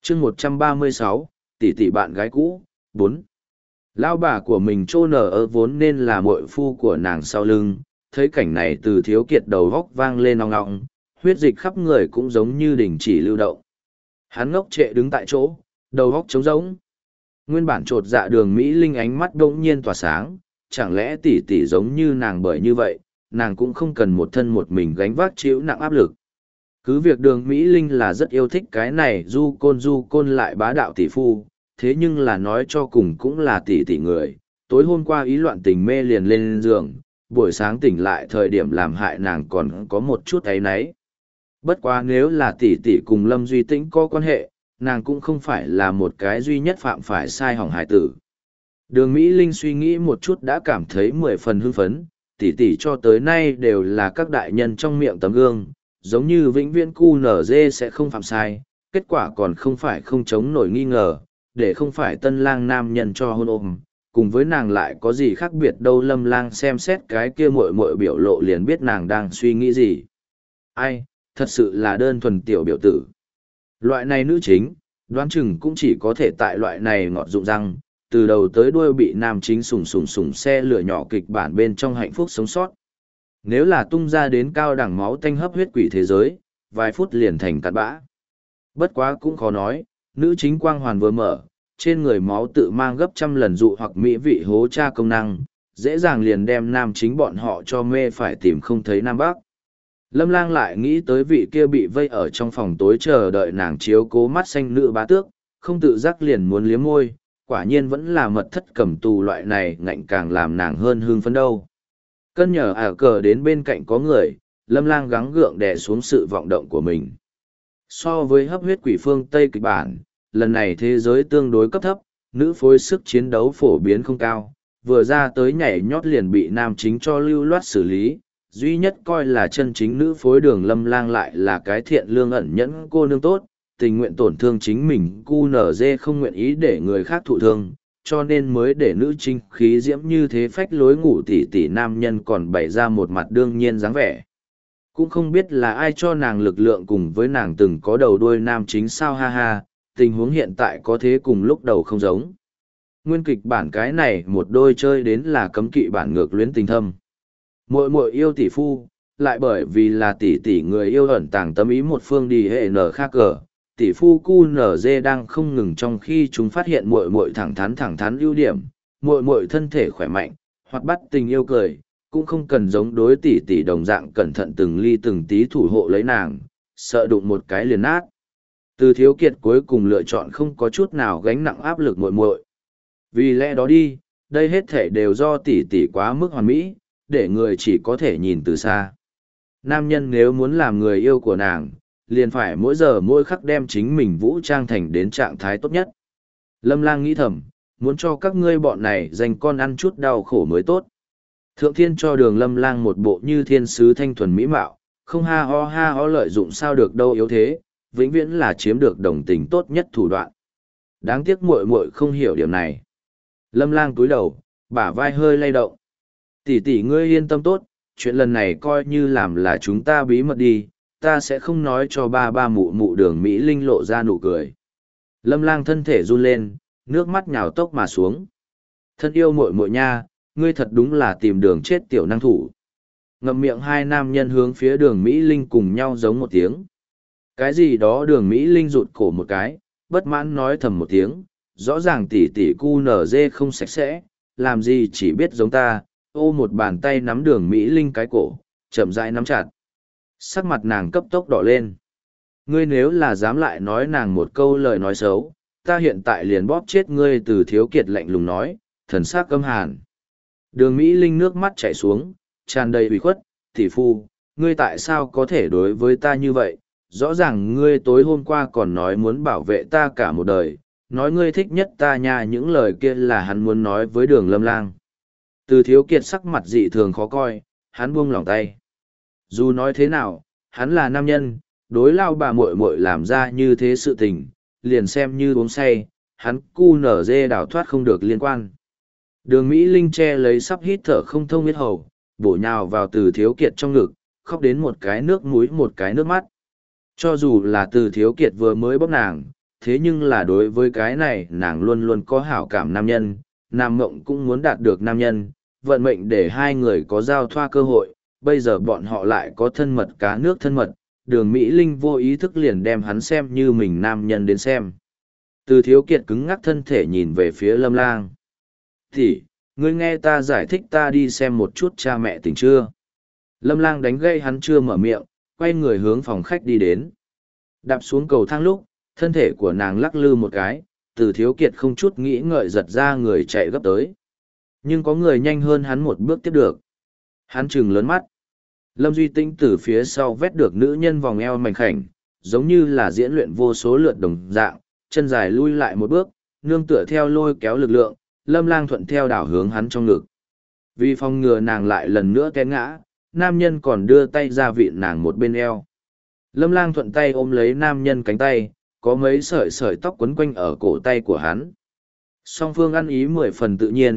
chương 136, tỷ tỷ bạn gái cũ, 4. Lao bà của mình trô nở ở vốn nên là muội phu của nàng sau lưng, thấy cảnh này Từ Thiếu Kiệt đầu góc vang lên ong ong, huyết dịch khắp người cũng giống như đình chỉ lưu động. Hắn ngốc trệ đứng tại chỗ, đầu góc trống rỗng. Nguyên bản trột dạ Đường Mỹ Linh ánh mắt bỗng nhiên tỏa sáng, chẳng lẽ tỷ tỷ giống như nàng, bởi như vậy, nàng cũng không cần một thân một mình gánh vác chịu nặng áp lực. Cứ việc Đường Mỹ Linh là rất yêu thích cái này du côn lại bá đạo tỷ phu, thế nhưng là nói cho cùng cũng là tỷ tỷ người. Tối hôm qua ý loạn tình mê liền lên giường, buổi sáng tỉnh lại thời điểm làm hại nàng còn có một chút áy náy. Bất quá nếu là tỷ tỷ cùng Lâm Duy Tĩnh có quan hệ, nàng cũng không phải là một cái duy nhất phạm phải sai hỏng hải tử. Đường Mỹ Linh suy nghĩ một chút đã cảm thấy 10 phần hưng phấn, tỷ tỷ cho tới nay đều là các đại nhân trong miệng tấm gương, giống như vĩnh viễn QNZ sẽ không phạm sai, kết quả còn không phải không chống nổi nghi ngờ, để không phải tân lang nam nhân cho hôn ôm, cùng với nàng lại có gì khác biệt đâu. Lâm Lang xem xét cái kia muội muội biểu lộ liền biết nàng đang suy nghĩ gì. Ai, thật sự là đơn thuần tiểu biểu tử. Loại này nữ chính, đoán chừng cũng chỉ có thể tại loại này ngọt dụng răng, từ đầu tới đuôi bị nam chính sùng xe lửa nhỏ kịch bản bên trong hạnh phúc sống sót. Nếu là tung ra đến cao đẳng máu tanh hấp huyết quỷ thế giới, vài phút liền thành cặn bã. Bất quá cũng khó nói, nữ chính quang hoàn vừa mở, trên người máu tự mang gấp trăm lần dụ hoặc mỹ vị hố cha công năng, dễ dàng liền đem nam chính bọn họ cho mê phải tìm không thấy nam bắc. Lâm Lang lại nghĩ tới vị kia bị vây ở trong phòng tối chờ đợi nàng chiếu cố mắt xanh nữ bá tước, không tự giác liền muốn liếm môi, quả nhiên vẫn là mật thất cầm tù loại này ngạnh càng làm nàng hơn hương phấn đâu. Cân nhờ cờ đến bên cạnh có người, Lâm Lang gắng gượng đè xuống sự vọng động của mình. So với hấp huyết quỷ phương Tây kịch bản, lần này thế giới tương đối cấp thấp, nữ phối sức chiến đấu phổ biến không cao, vừa ra tới nhảy nhót liền bị nam chính cho lưu loát xử lý. Duy nhất coi là chân chính nữ phối Đường Lâm Lang lại là cái thiện lương ẩn nhẫn cô nương tốt, tình nguyện tổn thương chính mình, QNZ không nguyện ý để người khác thụ thương, cho nên mới để nữ chính khí diễm như thế phách lối ngủ tỉ tỉ nam nhân còn bày ra một mặt đương nhiên dáng vẻ. Cũng không biết là ai cho nàng lực lượng cùng với nàng từng có đầu đuôi nam chính sao, ha ha, tình huống hiện tại có thế cùng lúc đầu không giống. Nguyên kịch bản cái này một đôi chơi đến là cấm kỵ bản ngược luyến tình thâm. Muội muội yêu tỷ phu, lại bởi vì là tỷ tỷ người yêu ẩn tàng tâm ý một phương đi hệ nở khác cờ, tỷ phu QNZ đang không ngừng trong khi chúng phát hiện muội muội thẳng thắn ưu điểm, muội muội thân thể khỏe mạnh, hoặc bắt tình yêu cười, cũng không cần giống đối tỷ tỷ đồng dạng cẩn thận từng ly từng tí thủ hộ lấy nàng, sợ đụng một cái liền nát. Từ Thiếu Kiệt cuối cùng lựa chọn không có chút nào gánh nặng áp lực muội muội. Vì lẽ đó đi, đây hết thể đều do tỷ tỷ quá mức hoàn mỹ, để người chỉ có thể nhìn từ xa. Nam nhân nếu muốn làm người yêu của nàng, liền phải mỗi giờ mỗi khắc đem chính mình vũ trang thành đến trạng thái tốt nhất. Lâm Lang nghĩ thầm, muốn cho các ngươi bọn này dành con ăn chút đau khổ mới tốt. Thượng thiên cho Đường Lâm Lang một bộ như thiên sứ thanh thuần mỹ mạo, không ha ho lợi dụng sao được đâu yếu thế, vĩnh viễn là chiếm được đồng tình tốt nhất thủ đoạn. Đáng tiếc muội muội không hiểu điểm này. Lâm Lang cúi đầu, bả vai hơi lay động. Tỷ tỷ ngươi yên tâm tốt, chuyện lần này coi như làm là chúng ta bí mật đi, ta sẽ không nói cho ba mụ. Đường Mỹ Linh lộ ra nụ cười. Lâm Lang thân thể run lên, nước mắt nhào tốc mà xuống. Thân yêu muội muội nha, ngươi thật đúng là tìm đường chết tiểu năng thủ. Ngậm miệng hai nam nhân hướng phía Đường Mỹ Linh cùng nhau giống một tiếng. Cái gì đó Đường Mỹ Linh rụt cổ một cái, bất mãn nói thầm một tiếng, rõ ràng tỷ tỷ QNZ không sạch sẽ, làm gì chỉ biết giống ta, ô một bàn tay nắm Đường Mỹ Linh cái cổ, chậm rãi nắm chặt. Sắc mặt nàng cấp tốc đỏ lên. Ngươi nếu là dám lại nói nàng một câu lời nói xấu, ta hiện tại liền bóp chết ngươi. Từ Thiếu Kiệt lạnh lùng nói, thần sắc căm hàn. Đường Mỹ Linh nước mắt chảy xuống, tràn đầy ủy khuất, tỷ phu, ngươi tại sao có thể đối với ta như vậy? Rõ ràng ngươi tối hôm qua còn nói muốn bảo vệ ta cả một đời, nói ngươi thích nhất ta nha, những lời kia là hắn muốn nói với Đường Lâm Lang. Từ Thiếu Kiệt sắc mặt dị thường khó coi, hắn buông lỏng tay. Dù nói thế nào, hắn là nam nhân, đối lao bà muội muội làm ra như thế sự tình, liền xem như uống say, hắn QNZ đào thoát không được liên quan. Đường Mỹ Linh che lấy sắp hít thở không thông huyết hầu, bổ nhào vào Từ Thiếu Kiệt trong ngực, khóc đến một cái nước mũi một cái nước mắt. Cho dù là Từ Thiếu Kiệt vừa mới bóp nàng, thế nhưng là đối với cái này nàng luôn luôn có hảo cảm nam nhân, Nam Mộng cũng muốn đạt được nam nhân, vận mệnh để hai người có giao thoa cơ hội, bây giờ bọn họ lại có thân mật cá nước thân mật, Đường Mỹ Linh vô ý thức liền đem hắn xem như mình nam nhân đến xem. Từ Thiếu Kiệt cứng ngắc thân thể nhìn về phía Lâm Lang. Thì, ngươi nghe ta giải thích, ta đi xem một chút cha mẹ tỉnh chưa? Lâm Lang đánh gây hắn chưa mở miệng, quay người hướng phòng khách đi đến. Đạp xuống cầu thang lúc, thân thể của nàng lắc lư một cái, Từ Thiếu Kiệt không chút nghĩ ngợi giật ra người chạy gấp tới. Nhưng có người nhanh hơn hắn một bước tiếp được. Hắn trừng lớn mắt. Lâm Duy Tĩnh từ phía sau vét được nữ nhân vòng eo mảnh khảnh, giống như là diễn luyện vô số lượt đồng dạng, chân dài lui lại một bước, nương tựa theo lôi kéo lực lượng, Lâm Lang thuận theo đảo hướng hắn trong ngực. Vì phòng ngừa nàng lại lần nữa té ngã, nam nhân còn đưa tay ra vịn nàng một bên eo. Lâm Lang thuận tay ôm lấy nam nhân cánh tay, có mấy sợi sợi tóc quấn quanh ở cổ tay của hắn. Song phương ăn ý 10 phần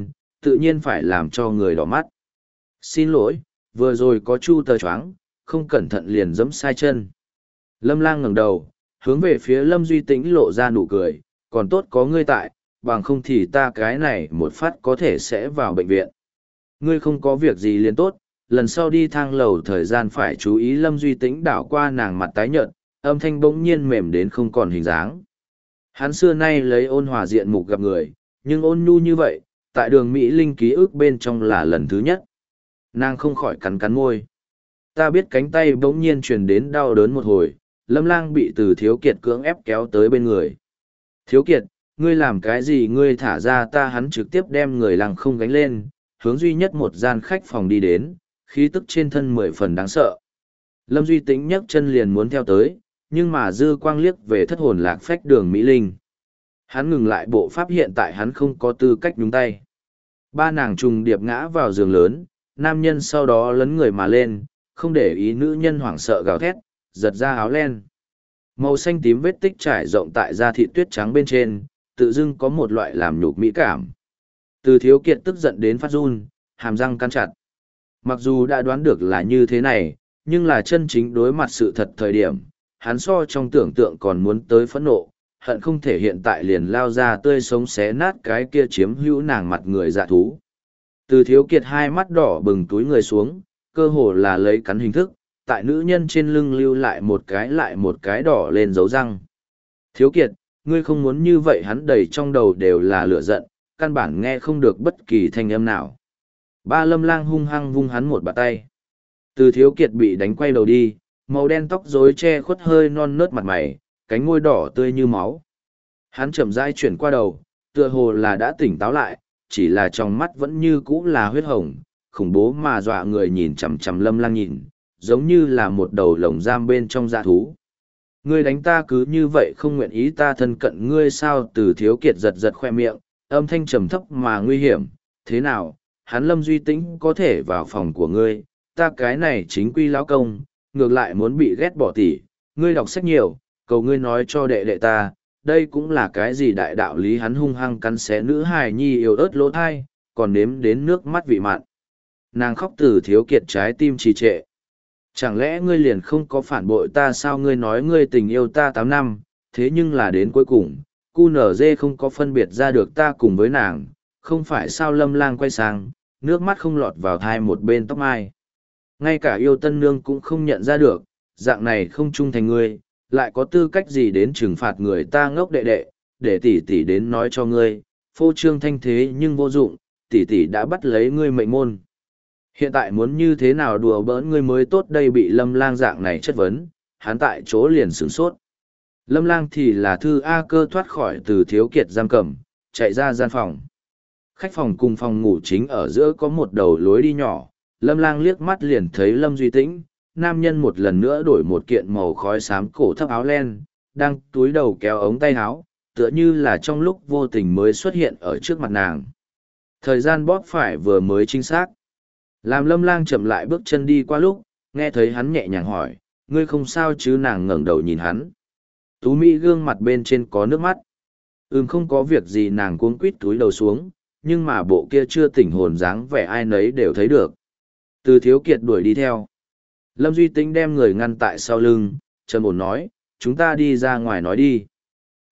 tự nhiên phải làm cho người đỏ mắt. Xin lỗi, vừa rồi có chu tờ choáng, không cẩn thận liền giẫm sai chân. Lâm Lang ngẩng đầu, hướng về phía Lâm Duy Tĩnh lộ ra nụ cười, còn tốt có ngươi tại, bằng không thì ta cái này một phát có thể sẽ vào bệnh viện. Ngươi không có việc gì liền tốt, lần sau đi thang lầu thời gian phải chú ý. Lâm Duy Tĩnh đảo qua nàng mặt tái nhợt, âm thanh bỗng nhiên mềm đến không còn hình dáng. Hắn xưa nay lấy ôn hòa diện mục gặp người, nhưng ôn nhu như vậy, tại Đường Mỹ Linh ký ức bên trong là lần thứ nhất. Nàng không khỏi cắn cắn môi. Ta biết cánh tay bỗng nhiên truyền đến đau đớn một hồi, Lâm Lang bị Từ Thiếu Kiệt cưỡng ép kéo tới bên người. Thiếu Kiệt, ngươi làm cái gì? Ngươi thả ra ta. Hắn trực tiếp đem người lăng không gánh lên, hướng duy nhất một gian khách phòng đi đến, khí tức trên thân 10 phần đáng sợ. Lâm Duy Tĩnh nhấc chân liền muốn theo tới, nhưng mà dư quang liếc về thất hồn lạc phách Đường Mỹ Linh. Hắn ngừng lại bộ pháp, hiện tại hắn không có tư cách nhúng tay. Ba nàng trùng điệp ngã vào giường lớn, nam nhân sau đó lấn người mà lên, không để ý nữ nhân hoảng sợ gào thét, giật ra áo len. Màu xanh tím vết tích trải rộng tại da thịt tuyết trắng bên trên, tự dưng có một loại làm nhục mỹ cảm. Từ Thiếu Kiệt tức giận đến phát run, hàm răng cắn chặt. Mặc dù đã đoán được là như thế này, nhưng là chân chính đối mặt sự thật thời điểm, hắn so trong tưởng tượng còn muốn tới phẫn nộ, hận không thể hiện tại liền lao ra tươi sống xé nát cái kia chiếm hữu nàng mặt người dạ thú. Từ Thiếu Kiệt hai mắt đỏ bừng túi người xuống, cơ hồ là lấy cắn hình thức, tại nữ nhân trên lưng lưu lại một cái đỏ lên dấu răng. Thiếu Kiệt, ngươi không muốn như vậy. Hắn đầy trong đầu đều là lửa giận, căn bản nghe không được bất kỳ thanh âm nào. Ba Lâm Lang hung hăng vung hắn một bạt tay. Từ Thiếu Kiệt bị đánh quay đầu đi, màu đen tóc rối che khuất hơi non nớt mặt mày, cánh môi đỏ tươi như máu. Hắn chậm rãi chuyển qua đầu, tựa hồ là đã tỉnh táo lại, chỉ là trong mắt vẫn như cũ là huyết hồng, khủng bố mà dọa người, nhìn chằm chằm Lâm Lang nhìn, giống như là một đầu lồng giam bên trong dạ thú. Ngươi đánh ta cứ như vậy không nguyện ý ta thân cận ngươi sao? Từ Thiếu Kiệt giật giật khoe miệng, âm thanh trầm thấp mà nguy hiểm. Thế nào, hắn Lâm Duy Tĩnh có thể vào phòng của ngươi, ta cái này chính quy lão công, ngược lại muốn bị ghét bỏ tỉ. Ngươi đọc sách nhiều, cầu ngươi nói cho đệ đệ ta, đây cũng là cái gì đại đạo lý? Hắn hung hăng cắn xé nữ hài nhi yếu ớt lỗ thai, còn nếm đến nước mắt vị mặn. Nàng khóc. Từ Thiếu Kiệt trái tim trì trệ. Chẳng lẽ ngươi liền không có phản bội ta sao? Ngươi nói ngươi tình yêu ta 8 năm, thế nhưng là đến cuối cùng, QNZ không có phân biệt ra được ta cùng với nàng, không phải sao? Lâm Lang quay sang, nước mắt không lọt vào thai một bên tóc mai. Ngay cả yêu tân nương cũng không nhận ra được, dạng này không trung thành ngươi, lại có tư cách gì đến trừng phạt người ta? Ngốc đệ đệ, để tỷ tỷ đến nói cho ngươi, phô trương thanh thế nhưng vô dụng, tỷ tỷ đã bắt lấy ngươi mệnh môn. Hiện tại muốn như thế nào đùa bỡn ngươi mới tốt đây? Bị Lâm Lang dạng này chất vấn, hắn tại chỗ liền sửng sốt. Lâm Lang thì là Thư A Cơ thoát khỏi Từ Thiếu Kiệt giam cầm, chạy ra gian phòng. Khách phòng cùng phòng ngủ chính ở giữa có một đầu lối đi nhỏ, Lâm Lang liếc mắt liền thấy Lâm Duy Tĩnh, nam nhân một lần nữa đổi một kiện màu khói xám cổ thấp áo len, đang túi đầu kéo ống tay áo, tựa như là trong lúc vô tình mới xuất hiện ở trước mặt nàng. Thời gian bóp phải vừa mới chính xác. Làm Lâm Lang chậm lại bước chân đi qua lúc, nghe thấy hắn nhẹ nhàng hỏi, ngươi không sao chứ? Nàng ngẩng đầu nhìn hắn. Tú mỹ gương mặt bên trên có nước mắt. Không có việc gì. Nàng cuống quít túi đầu xuống, nhưng mà bộ kia chưa tỉnh hồn dáng vẻ ai nấy đều thấy được. Từ Thiếu Kiệt đuổi đi theo. Lâm Duy Tĩnh đem người ngăn tại sau lưng, trầm ổn nói, chúng ta đi ra ngoài nói đi.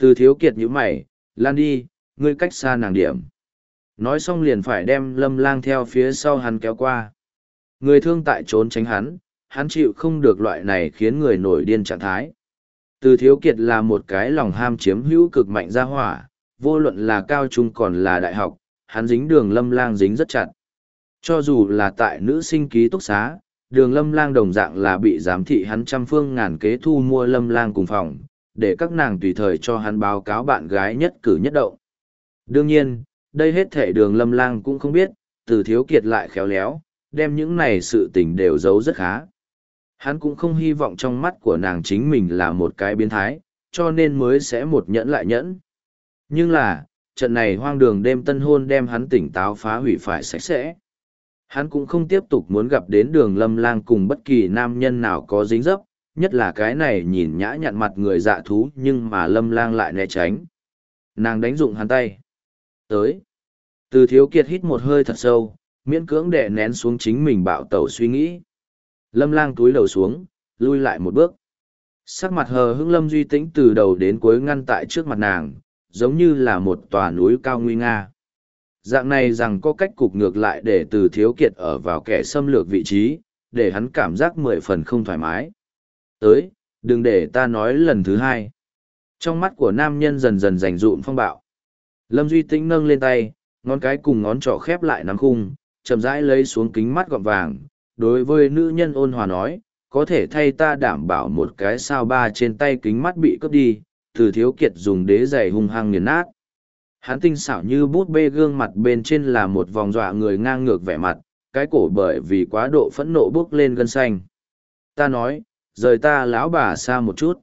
Từ Thiếu Kiệt nhíu mày, lan đi, ngươi cách xa nàng điểm. Nói xong liền phải đem Lâm Lang theo phía sau hắn kéo qua. Người thương tại trốn tránh hắn chịu không được loại này khiến người nổi điên trạng thái. Từ Thiếu Kiệt là một cái lòng ham chiếm hữu cực mạnh ra hỏa, vô luận là cao trung còn là đại học, hắn dính Đường Lâm Lang dính rất chặt. Cho dù là tại nữ sinh ký túc xá, Đường Lâm Lang đồng dạng là bị giám thị hắn trăm phương ngàn kế thu mua Lâm Lang cùng phòng, để các nàng tùy thời cho hắn báo cáo bạn gái nhất cử nhất động. Đương nhiên, đây hết thể Đường Lâm Lang cũng không biết, Từ Thiếu Kiệt lại khéo léo, đem những này sự tình đều giấu rất khá. Hắn cũng không hy vọng trong mắt của nàng chính mình là một cái biến thái, cho nên mới sẽ một nhẫn lại nhẫn. Nhưng là, trận này hoang đường đêm tân hôn đem hắn tỉnh táo phá hủy phải sạch sẽ. Hắn cũng không tiếp tục muốn gặp đến Đường Lâm Lang cùng bất kỳ nam nhân nào có dính dấp, nhất là cái này nhìn nhã nhặn mặt người dạ thú nhưng mà Lâm Lang lại né tránh. Nàng đánh dụng hắn tay. Tới. Từ Thiếu Kiệt hít một hơi thật sâu, miễn cưỡng đè nén xuống chính mình bạo tẩu suy nghĩ. Lâm Lang túi đầu xuống, lui lại một bước. Sắc mặt hờ hững Lâm Duy Tĩnh từ đầu đến cuối ngăn tại trước mặt nàng, giống như là một tòa núi cao nguy nga. Dạng này rằng có cách cục ngược lại để Từ Thiếu Kiệt ở vào kẻ xâm lược vị trí, để hắn cảm giác 10 phần không thoải mái. Tới, đừng để ta nói lần thứ hai. Trong mắt của nam nhân dần dần rành rụn phong bạo. Lâm Duy Tĩnh nâng lên tay, ngón cái cùng ngón trỏ khép lại nắm khung, chậm rãi lấy xuống kính mắt gọng vàng. Đối với nữ nhân ôn hòa nói, có thể thay ta đảm bảo một cái sao ba trên tay kính mắt bị cướp đi, Từ Thiếu Kiệt dùng đế giày hung hăng nghiền nát. Hắn tinh xảo như bút bê, gương mặt bên trên là một vòng dọa người ngang ngược vẻ mặt, cái cổ bởi vì quá độ phẫn nộ bước lên gân xanh. Ta nói, rời ta lão bà xa một chút.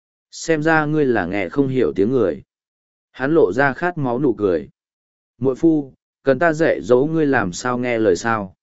Xem ra ngươi là nghe không hiểu tiếng người. Hắn lộ ra khát máu nụ cười. Muội phu, cần ta dạy dỗ ngươi làm sao nghe lời sao.